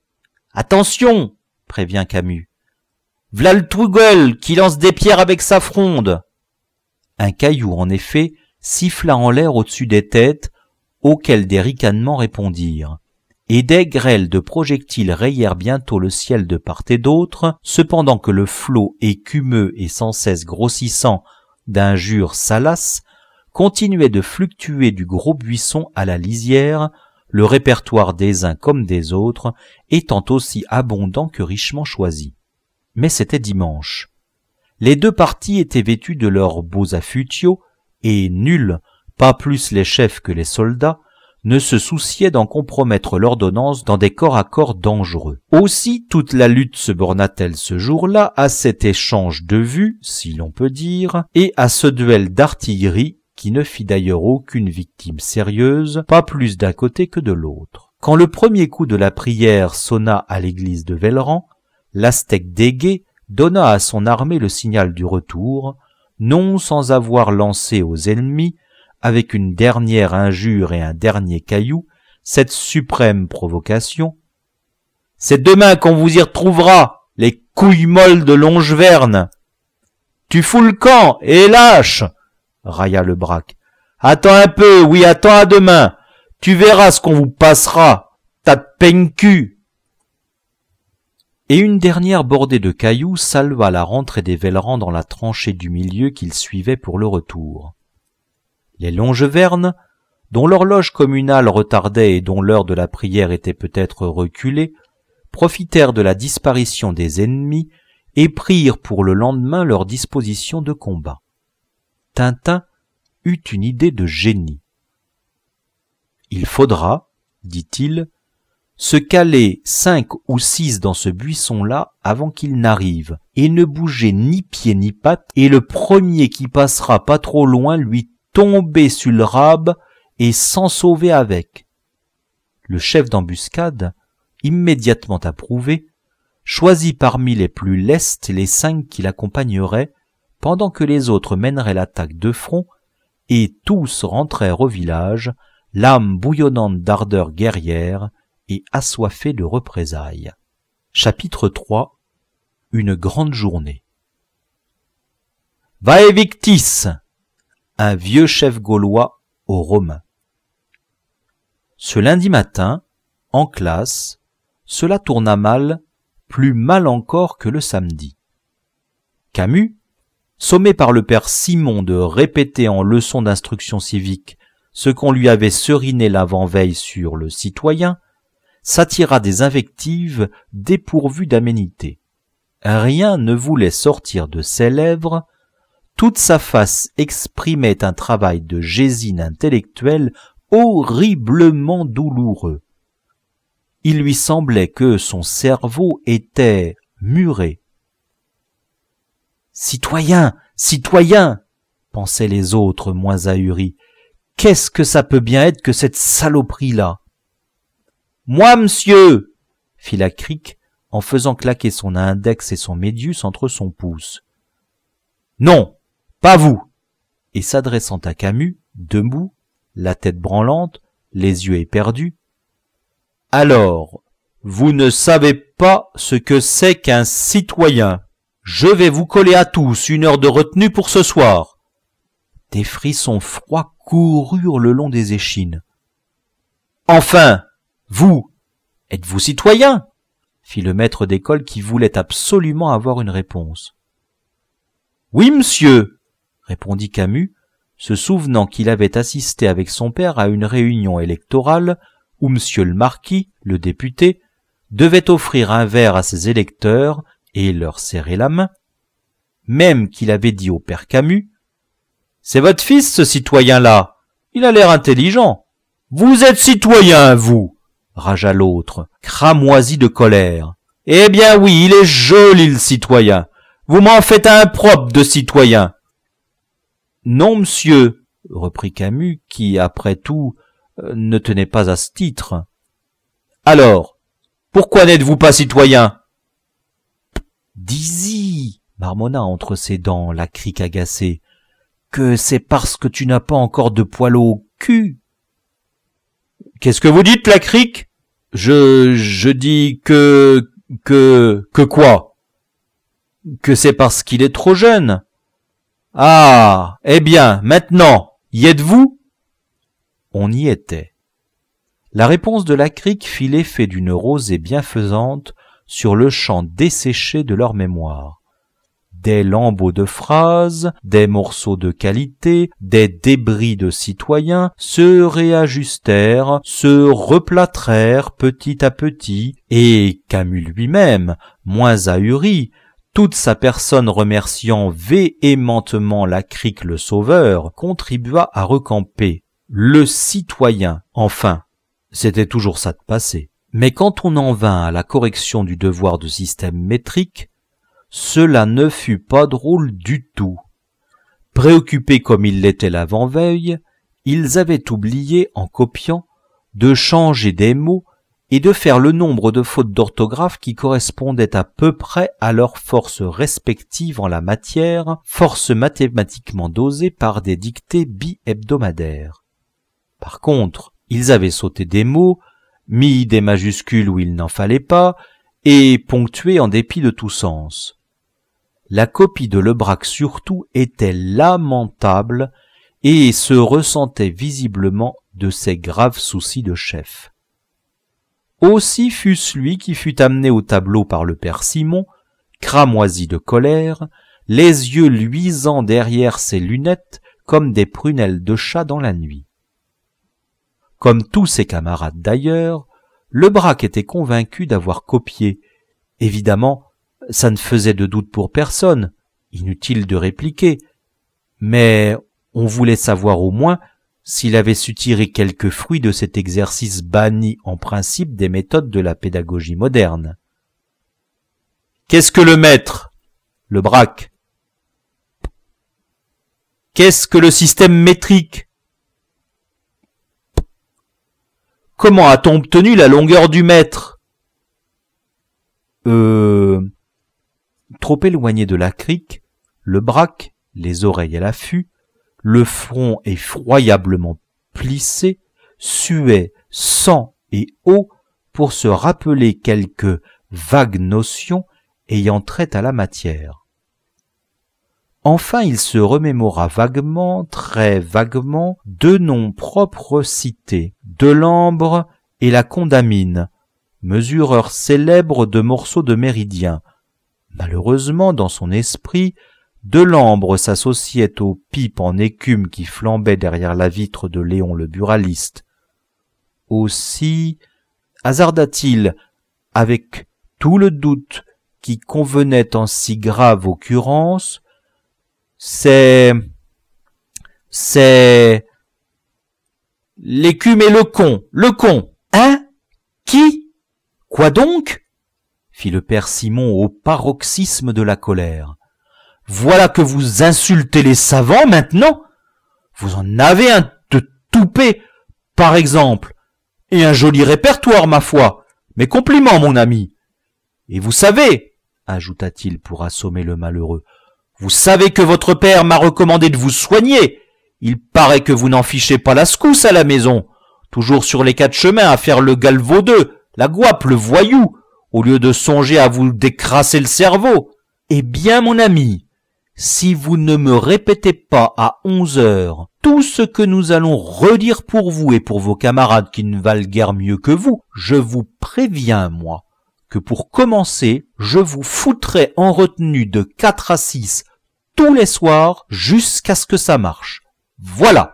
Speaker 1: Attention, prévient Camus. V'là le Trougueul qui lance des pierres avec sa fronde. Un caillou, en effet, siffla en l'air au-dessus des têtes, auxquels des ricanements répondirent, et des grêles de projectiles rayèrent bientôt le ciel de part et d'autre, cependant que le flot écumeux et sans cesse grossissant d'injures salaces continuait de fluctuer du gros buisson à la lisière, le répertoire des uns comme des autres étant aussi abondant que richement choisi. Mais c'était dimanche. Les deux partis étaient vêtus de leurs beaux affutiaux, et nul, pas plus les chefs que les soldats, ne se souciait d'en compromettre l'ordonnance dans des corps à corps dangereux. Aussi toute la lutte se borna-t-elle ce jour-là à cet échange de vues, si l'on peut dire, et à ce duel d'artillerie qui ne fit d'ailleurs aucune victime sérieuse, pas plus d'un côté que de l'autre. Quand le premier coup de la prière sonna à l'église de Velleran, l'Aztèque Dégué donna à son armée le signal du retour, non sans avoir lancé aux ennemis, avec une dernière injure et un dernier caillou, cette suprême provocation. « C'est demain qu'on vous y retrouvera, les couilles molles de Longeverne. Tu fous le camp et lâche !» railla le braque. « Attends un peu, oui, attends à demain. Tu verras ce qu'on vous passera, tas de peigne-cul !» Et une dernière bordée de cailloux salva la rentrée des Velleran dans la tranchée du milieu qu'ils suivaient pour le retour. Les Longevernes, dont l'horloge communale retardait et dont l'heure de la prière était peut-être reculée, profitèrent de la disparition des ennemis et prirent pour le lendemain leur disposition de combat. Tintin eut une idée de génie. « Il faudra, dit-il, se caler cinq ou six dans ce buisson-là avant qu'il n'arrive, et ne bouger ni pied ni patte, et le premier qui passera pas trop loin lui tomber sur le rab et s'en sauver avec. » Le chef d'embuscade, immédiatement approuvé, choisit parmi les plus lestes les cinq qui l'accompagneraient, pendant que les autres mèneraient l'attaque de front, et tous rentrèrent au village, l'âme bouillonnante d'ardeur guerrière et assoiffée de représailles. Chapitre trois. Une grande journée. Vae victis, un vieux chef gaulois aux Romains. Ce lundi matin, en classe, cela tourna mal, plus mal encore que le samedi. Camus, sommé par le père Simon de répéter en leçon d'instruction civique ce qu'on lui avait seriné l'avant-veille sur le citoyen, s'attira des invectives dépourvues d'aménité. Rien ne voulait sortir de ses lèvres, toute sa face exprimait un travail de gésine intellectuelle horriblement douloureux. Il lui semblait que son cerveau était muré. « Citoyen, citoyen !» pensaient les autres moins ahuris. « Qu'est-ce que ça peut bien être que cette saloperie-là ?»« Moi, monsieur !» fit la crique en faisant claquer son index et son médius entre son pouce. « Non, pas vous !» Et s'adressant à Camus, debout, la tête branlante, les yeux éperdus. « Alors, vous ne savez pas ce que c'est qu'un citoyen ? Je vais vous coller à tous une heure de retenue pour ce soir. » Des frissons froids coururent le long des échines. « Enfin, vous, êtes-vous citoyen ?» fit le maître d'école qui voulait absolument avoir une réponse. « Oui, monsieur, répondit Camus, se souvenant qu'il avait assisté avec son père à une réunion électorale où monsieur le marquis, le député, devait offrir un verre à ses électeurs et leur serrer la main, même qu'il avait dit au père Camus « C'est votre fils, ce citoyen-là, il a l'air intelligent. »« Vous êtes citoyen, vous !» ragea l'autre, cramoisi de colère. « Eh bien oui, il est joli, le citoyen. Vous m'en faites un propre de citoyen. »« Non, monsieur, » reprit Camus, qui, après tout, ne tenait pas à ce titre. « Alors, pourquoi n'êtes-vous pas citoyen ?»« Dis-y, » marmonna entre ses dents la crique agacée, « que c'est parce que tu n'as pas encore de poil au cul. »« Qu'est-ce que vous dites, la crique ? Je, je dis que, que, que quoi ? Que c'est parce qu'il est trop jeune. »« Ah, eh bien, maintenant, y êtes-vous » On y était. La réponse de la crique fit l'effet d'une rosée bienfaisante sur le champ desséché de leur mémoire. Des lambeaux de phrases, des morceaux de qualité, des débris de citoyens se réajustèrent, se replâtrèrent petit à petit, et Camus lui-même, moins ahuri, toute sa personne remerciant véhémentement la crique le sauveur, contribua à recamper. Le citoyen, enfin, c'était toujours ça de passé. Mais quand on en vint à la correction du devoir de système métrique, cela ne fut pas drôle du tout. Préoccupés comme ils l'étaient l'avant-veille, ils avaient oublié, en copiant, de changer des mots et de faire le nombre de fautes d'orthographe qui correspondaient à peu près à leurs forces respectives en la matière, forces mathématiquement dosées par des dictées bi-hebdomadaires. Par contre, ils avaient sauté des mots, mis des majuscules où il n'en fallait pas, et ponctué en dépit de tout sens. La copie de Lebrac surtout était lamentable et se ressentait visiblement de ses graves soucis de chef. Aussi fut-ce lui qui fut amené au tableau par le père Simon, cramoisi de colère, les yeux luisants derrière ses lunettes comme des prunelles de chat dans la nuit. Comme tous ses camarades d'ailleurs, Lebrac était convaincu d'avoir copié. Évidemment, ça ne faisait de doute pour personne, inutile de répliquer, mais on voulait savoir au moins s'il avait su tirer quelques fruits de cet exercice banni en principe des méthodes de la pédagogie moderne. Qu'est-ce que le maître ? Lebrac. Qu'est-ce que le système métrique ? Comment a-t-on obtenu la longueur du mètre ? Euh... Trop éloigné de la crique, Lebrac, les oreilles à l'affût, le front effroyablement plissé, suait sang et eau pour se rappeler quelques vagues notions ayant trait à la matière. Enfin, il se remémora vaguement, très vaguement, deux noms propres cités, Delambre et la Condamine, mesureurs célèbres de morceaux de méridien. Malheureusement, dans son esprit, Delambre s'associait aux pipes en écume qui flambaient derrière la vitre de Léon le buraliste. Aussi hasarda-t-il, avec tout le doute qui convenait en si grave occurrence, c'est... c'est... l'écume et le con, le con. Hein? Qui? Quoi donc? Fit le père Simon au paroxysme de la colère. Voilà que vous insultez les savants maintenant? Vous en avez un de toupet, par exemple, et un joli répertoire, ma foi. Mes compliments, mon ami. Et vous savez, ajouta-t-il pour assommer le malheureux, vous savez que votre père m'a recommandé de vous soigner. Il paraît que vous n'en fichez pas la secousse à la maison, toujours sur les quatre chemins à faire le galvaudeux, la gouape, le voyou, au lieu de songer à vous décrasser le cerveau. Eh bien, mon ami, si vous ne me répétez pas à onze heures tout ce que nous allons redire pour vous et pour vos camarades qui ne valent guère mieux que vous, je vous préviens, moi, que pour commencer, je vous foutrai en retenue de quatre à six tous les soirs jusqu'à ce que ça marche. Voilà !»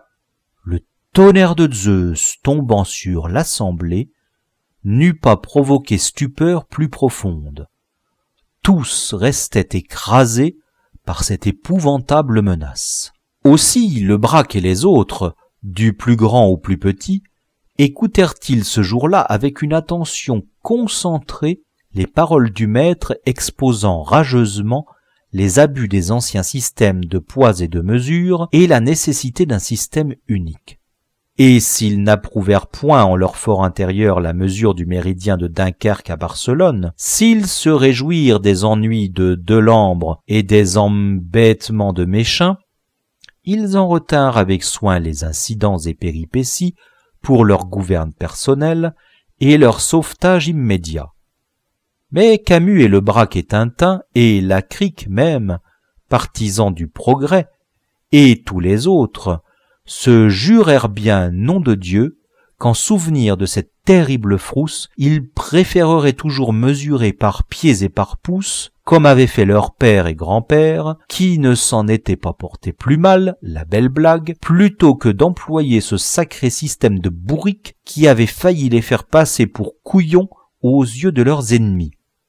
Speaker 1: Le tonnerre de Zeus tombant sur l'assemblée n'eût pas provoqué stupeur plus profonde. Tous restaient écrasés par cette épouvantable menace. Aussi le Braque et les autres, du plus grand au plus petit, écoutèrent-ils ce jour-là avec une attention concentrée les paroles du maître exposant rageusement les abus des anciens systèmes de poids et de mesure et la nécessité d'un système unique. Et s'ils n'approuvèrent point en leur fort intérieur la mesure du méridien de Dunkerque à Barcelone, s'ils se réjouirent des ennuis de Delambre et des embêtements de Méchain, ils en retinrent avec soin les incidents et péripéties pour leur gouverne personnel et leur sauvetage immédiat. Mais Camus et le Braque et Tintin, et la Crique même, partisans du progrès, et tous les autres, se jurèrent bien, nom de Dieu, qu'en souvenir de cette terrible frousse, ils préféreraient toujours mesurer par pieds et par pouces, comme avaient fait leur père et grand-père, qui ne s'en étaient pas portés plus mal, la belle blague, plutôt que d'employer ce sacré système de bourrique qui avait failli les faire passer pour couillons aux yeux de leurs ennemis.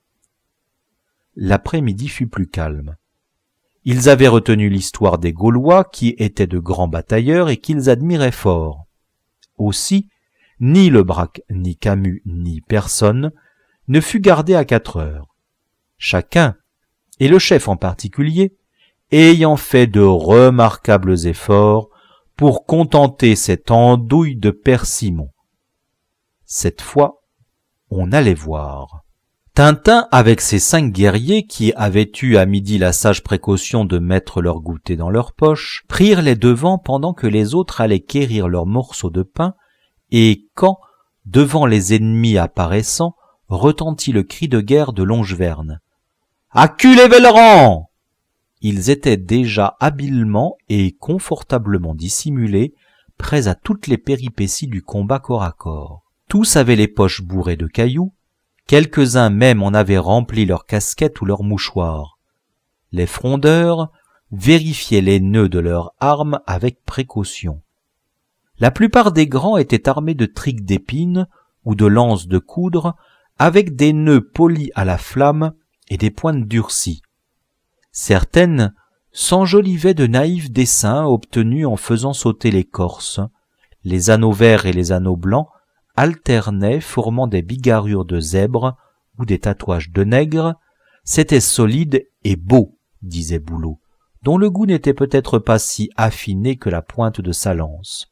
Speaker 1: L'après-midi fut plus calme. Ils avaient retenu l'histoire des Gaulois qui étaient de grands batailleurs et qu'ils admiraient fort. Aussi, ni le Braque, ni Camus, ni personne ne fut gardé à quatre heures. Chacun, et le chef en particulier, ayant fait de remarquables efforts pour contenter cette andouille de Père-Simon. Cette fois, on allait voir. Tintin, avec ses cinq guerriers qui avaient eu à midi la sage précaution de mettre leur goûter dans leur poche, prirent les devants pendant que les autres allaient quérir leurs morceaux de pain, et quand, devant les ennemis apparaissant, retentit le cri de guerre de Longeverne. « À cul les Vellerans !» Ils étaient déjà habilement et confortablement dissimulés, prêts à toutes les péripéties du combat corps à corps. Tous avaient les poches bourrées de cailloux, quelques-uns même en avaient rempli leurs casquettes ou leurs mouchoirs. Les frondeurs vérifiaient les nœuds de leurs armes avec précaution. La plupart des grands étaient armés de triques d'épines ou de lances de coudre avec des nœuds polis à la flamme et des pointes durcies. Certaines s'enjolivaient de naïfs dessins obtenus en faisant sauter l'écorce. Les anneaux verts et les anneaux blancs alternaient, formant des bigarrures de zèbres ou des tatouages de nègres. C'était solide et beau, disait Boulot, dont le goût n'était peut-être pas si affiné que la pointe de sa lance.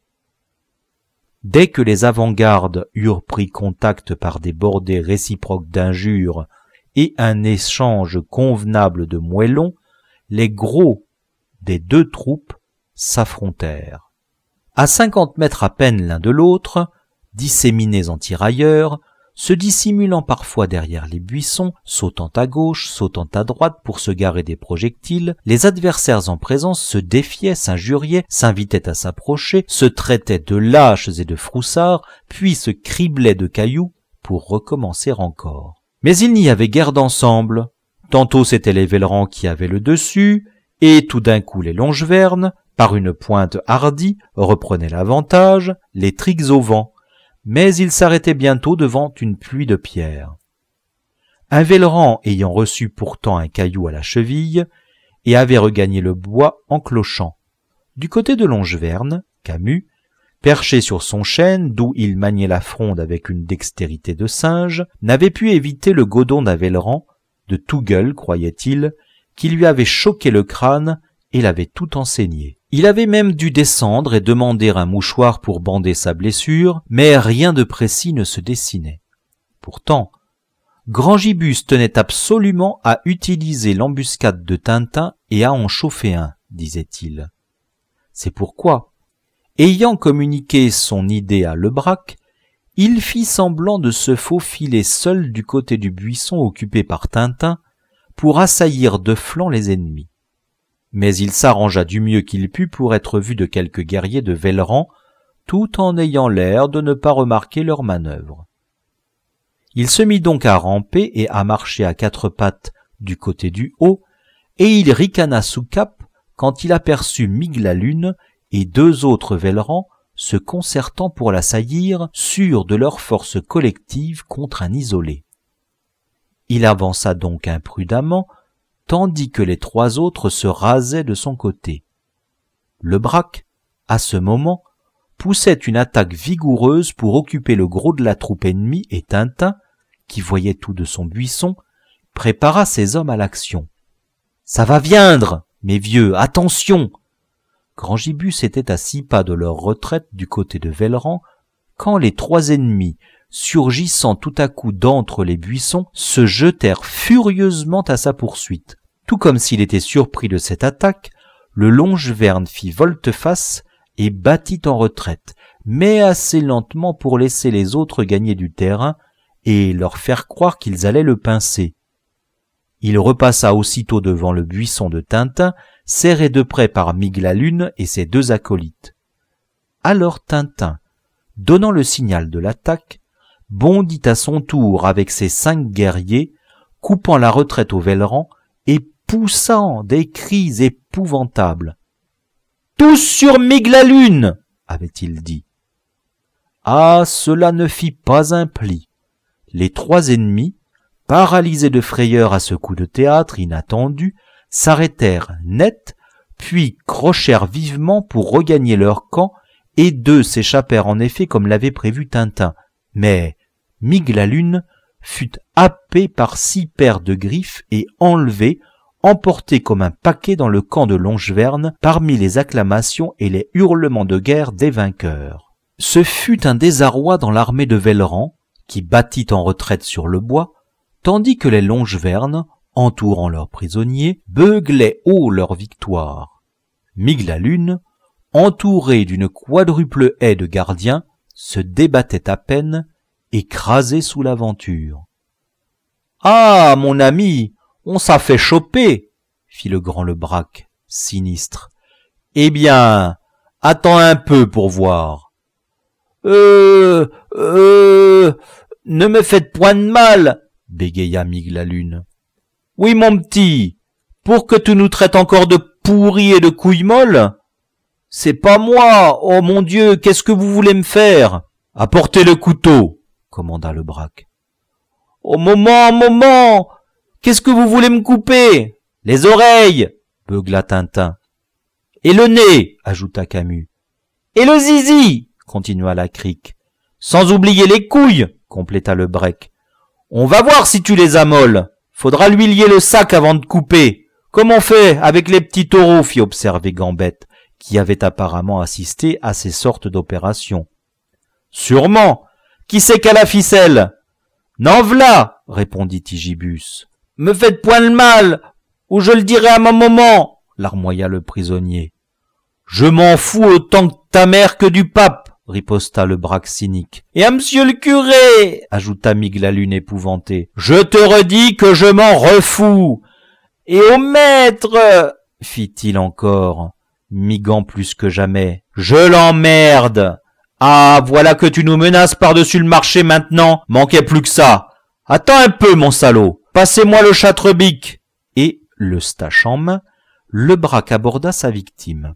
Speaker 1: Dès que les avant-gardes eurent pris contact par des bordées réciproques d'injures et un échange convenable de moellons, les gros des deux troupes s'affrontèrent. À cinquante mètres à peine l'un de l'autre, disséminés en tirailleurs, se dissimulant parfois derrière les buissons, sautant à gauche, sautant à droite pour se garer des projectiles, les adversaires en présence se défiaient, s'injuriaient, s'invitaient à s'approcher, se traitaient de lâches et de froussards, puis se criblaient de cailloux pour recommencer encore. Mais il n'y avait guère d'ensemble. Tantôt c'étaient les Vellerans qui avaient le dessus, et tout d'un coup les Longevernes, par une pointe hardie, reprenaient l'avantage, les tricks au vent. Mais ils s'arrêtaient bientôt devant une pluie de pierres. Un Velleran ayant reçu pourtant un caillou à la cheville, et avait regagné le bois en clochant. Du côté de Longeverne, Camus, perché sur son chêne, d'où il maniait la fronde avec une dextérité de singe, n'avait pu éviter le godon d'un Velleran, de tout gueule, croyait-il, qui lui avait choqué le crâne et l'avait tout enseigné. Il avait même dû descendre et demander un mouchoir pour bander sa blessure, mais rien de précis ne se dessinait. Pourtant, Grangibus tenait absolument à utiliser l'embuscade de Tintin et à en chauffer un, disait-il. C'est pourquoi, ayant communiqué son idée à Lebraque, il fit semblant de se faufiler seul du côté du buisson occupé par Tintin pour assaillir de flanc les ennemis. Mais il s'arrangea du mieux qu'il put pour être vu de quelques guerriers de Velleran, tout en ayant l'air de ne pas remarquer leur manœuvre. Il se mit donc à ramper et à marcher à quatre pattes du côté du haut, et il ricana sous cape quand il aperçut Migla-Lune et deux autres Vellerans se concertant pour l'assaillir, sûrs de leur force collective contre un isolé. Il avança donc imprudemment, tandis que les trois autres se rasaient de son côté. Le Braque, à ce moment, poussait une attaque vigoureuse pour occuper le gros de la troupe ennemie et Tintin, qui voyait tout de son buisson, prépara ses hommes à l'action. « Ça va viendre, mes vieux, attention !» Grangibus était à six pas de leur retraite du côté de Velleran, quand les trois ennemis, surgissant tout à coup d'entre les buissons, se jetèrent furieusement à sa poursuite. Tout comme s'il était surpris de cette attaque, le Longevern fit volte-face et battit en retraite, mais assez lentement pour laisser les autres gagner du terrain et leur faire croire qu'ils allaient le pincer. Il repassa aussitôt devant le buisson de Tintin, serré de près par Migla-Lune et ses deux acolytes. Alors Tintin, donnant le signal de l'attaque, bondit à son tour avec ses cinq guerriers, coupant la retraite aux Vellerans et poussant des cris épouvantables. « Tous sur Migla-Lune » avait-il dit. Ah, cela ne fit pas un pli. Les trois ennemis, paralysés de frayeur à ce coup de théâtre inattendu, s'arrêtèrent net, puis crochèrent vivement pour regagner leur camp, et deux s'échappèrent en effet comme l'avait prévu Tintin. Mais Migla-Lune fut happé par six paires de griffes et enlevé, emporté comme un paquet dans le camp de Longevern parmi les acclamations et les hurlements de guerre des vainqueurs. Ce fut un désarroi dans l'armée de Velleran, qui battit en retraite sur le bois, tandis que les Longevern, entourant leurs prisonniers, beuglaient haut leur victoire. Migla-Lune, entouré d'une quadruple haie de gardiens, se débattait à peine, écrasé sous l'aventure. « Ah, mon ami, on s'a fait choper !» fit le grand Lebraque, sinistre. « Eh bien, attends un peu pour voir. »« Euh... euh... ne me faites point de mal !» bégaya Migla-Lune. « Oui, mon petit, pour que tu nous traites encore de pourris et de couilles molles ? C'est pas moi, oh mon Dieu, qu'est-ce que vous voulez me faire ? Apportez le couteau !» commanda le Braque. « Au moment, moment, qu'est-ce que vous voulez me couper ? Les oreilles !» beugla Tintin. « Et le nez !» ajouta Camus. « Et le zizi !» continua la Crique. « Sans oublier les couilles !» compléta le Brec. « On va voir si tu les as molles. Faudra lui lier le sac avant de couper. Comme on fait avec les petits taureaux, fit observer Gambette, qui avait apparemment assisté à ces sortes d'opérations. « Sûrement. Qui c'est qu'à la ficelle ? » « N'en v'là !» répondit Tigibus. « Me faites point le mal, ou je le dirai à mon moment !» larmoya le prisonnier. « Je m'en fous autant que ta mère que du pape !» riposta le Braque cynique. « Et à monsieur le curé !» ajouta Migla-Lune épouvanté. « Je te redis que je m'en refous !»« Et au maître !» fit-il encore, migant plus que jamais. « Je l'emmerde !» « Ah, voilà que tu nous menaces par-dessus le marché maintenant, manquait plus que ça. Attends un peu, mon salaud, passez-moi le châtre-bique. » Et, le stache en main, le Braque aborda sa victime.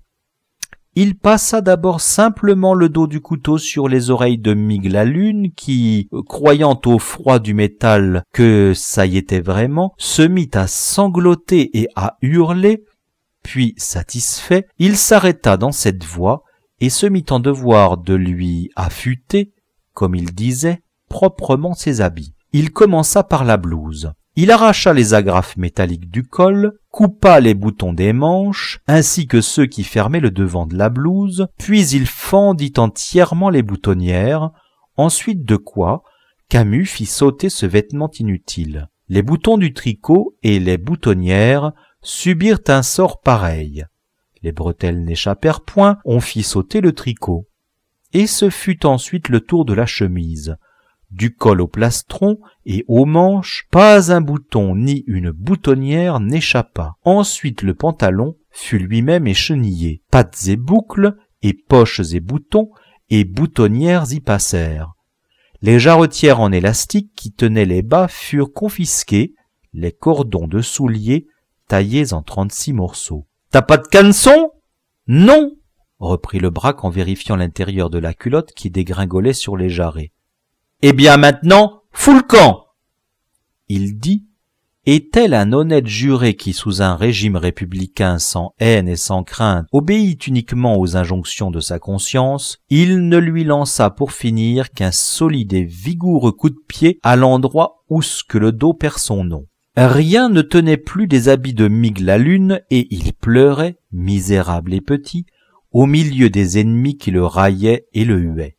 Speaker 1: Il passa d'abord simplement le dos du couteau sur les oreilles de Migla-Lune qui, croyant au froid du métal que ça y était vraiment, se mit à sangloter et à hurler, puis, satisfait, il s'arrêta dans cette voie et se mit en devoir de lui affûter, comme il disait, proprement ses habits. Il commença par la blouse. Il arracha les agrafes métalliques du col, coupa les boutons des manches, ainsi que ceux qui fermaient le devant de la blouse, puis il fendit entièrement les boutonnières, ensuite de quoi Camus fit sauter ce vêtement inutile. Les boutons du tricot et les boutonnières subirent un sort pareil. Les bretelles n'échappèrent point, on fit sauter le tricot. Et ce fut ensuite le tour de la chemise. Du col au plastron et aux manches, pas un bouton ni une boutonnière n'échappa. Ensuite le pantalon fut lui-même échenillé. Pattes et boucles, et poches et boutons, et boutonnières y passèrent. Les jarretières en élastique qui tenaient les bas furent confisquées, les cordons de souliers taillés en trente-six morceaux. « T'as pas de canson ? » ?»« Non !» reprit le Braque en vérifiant l'intérieur de la culotte qui dégringolait sur les jarrets. « Eh bien maintenant, fous le camp !» Il dit, et tel un honnête juré qui, sous un régime républicain sans haine et sans crainte, obéit uniquement aux injonctions de sa conscience, il ne lui lança pour finir qu'un solide et vigoureux coup de pied à l'endroit où ce que le dos perd son nom. Rien ne tenait plus des habits de Migue la Lune, et il pleurait, misérable et petit, au milieu des ennemis qui le raillaient et le huaient.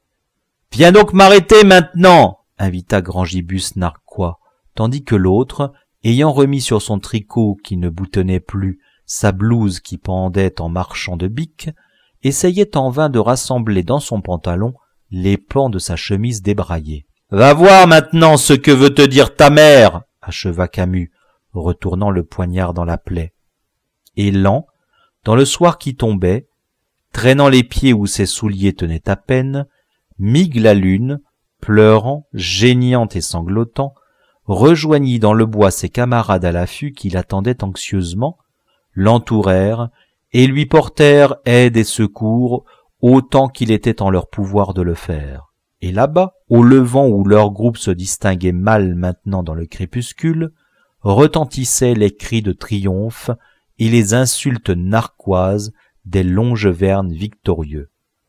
Speaker 1: « Viens donc m'arrêter maintenant !» invita Grangibus narquois, tandis que l'autre, ayant remis sur son tricot qui ne boutonnait plus sa blouse qui pendait en marchant de bique, essayait en vain de rassembler dans son pantalon les pans de sa chemise débraillée. « Va voir maintenant ce que veut te dire ta mère !» acheva Camus, retournant le poignard dans la plaie. Et lent, dans le soir qui tombait, traînant les pieds où ses souliers tenaient à peine, Migue la Lune, pleurant, geignant et sanglotant, rejoignit dans le bois ses camarades à l'affût qui l'attendaient anxieusement, l'entourèrent et lui portèrent aide et secours autant qu'il était en leur pouvoir de le faire. Et là-bas, au levant où leur groupe se distinguait mal maintenant dans le crépuscule, retentissaient les cris de triomphe et les insultes narquoises des Longevernes victorieux.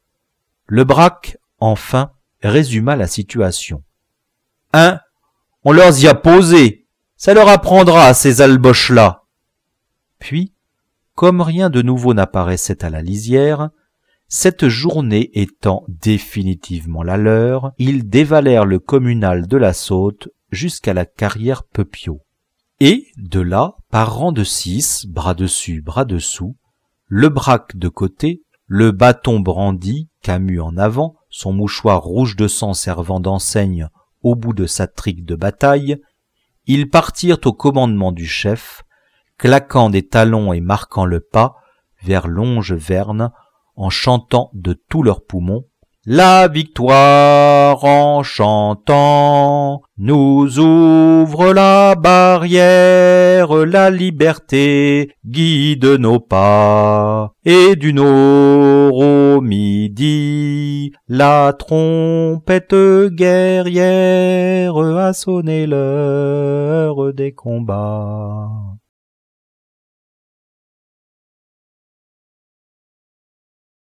Speaker 1: Le Braque, enfin, résuma la situation. « Hein, on leur y a posé, ça leur apprendra à ces alboches-là !» Puis, comme rien de nouveau n'apparaissait à la lisière, cette journée étant définitivement la leur, ils dévalèrent le communal de la Saute jusqu'à la carrière Peupiot. Et, de là, par rang de six, bras dessus, bras dessous, le Braque de côté, le bâton brandi, Camus en avant, son mouchoir rouge de sang servant d'enseigne au bout de sa trique de bataille, ils partirent au commandement du chef, claquant des talons et marquant le pas vers Longevernes, en chantant de tous leurs poumons « La victoire en chantant nous ouvre la barrière, la liberté guide nos pas, et du nord au midi, la trompette guerrière a sonné l'heure des combats. »